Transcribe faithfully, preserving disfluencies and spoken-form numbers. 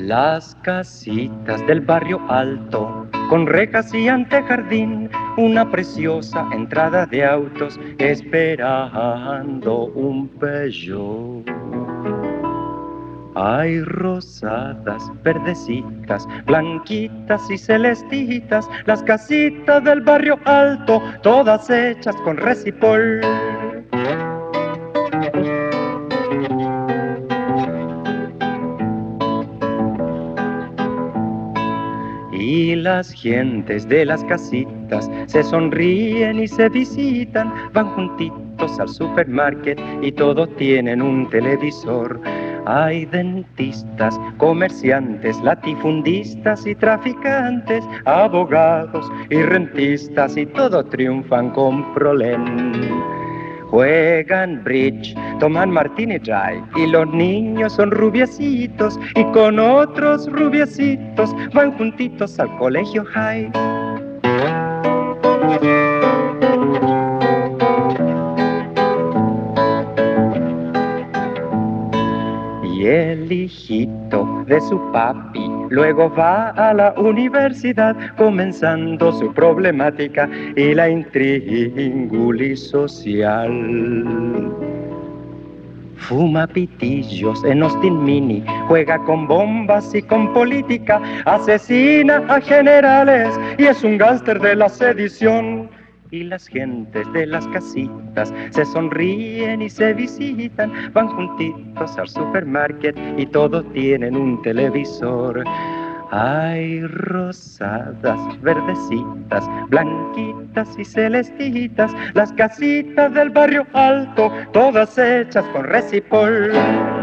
Las casitas del barrio alto, con rejas y antejardín, una preciosa entrada de autos esperando un Peugeot. Hay rosadas, verdecitas, blanquitas y celestitas, las casitas del barrio alto, todas hechas con resipol. Y las gentes de las casitas se sonríen y se visitan, van juntitos al supermarket y todos tienen un televisor. Hay dentistas, comerciantes, latifundistas y traficantes, abogados y rentistas y todos triunfan con prolén. Juegan bridge, toman martini dry y los niños son rubiecitos y con otros rubiecitos van juntitos al colegio high. Y el hijito de su papi luego va a la universidad, comenzando su problemática y la intríngulis social. Fuma pitillos en Austin Mini, juega con bombas y con política, asesina a generales y es un gángster de la sedición. Y las gentes de las casitas se sonríen y se visitan, van juntitos al supermarket y todos tienen un televisor. Hay rosadas, verdecitas, blanquitas y celestitas, las casitas del barrio alto, todas hechas con resipol.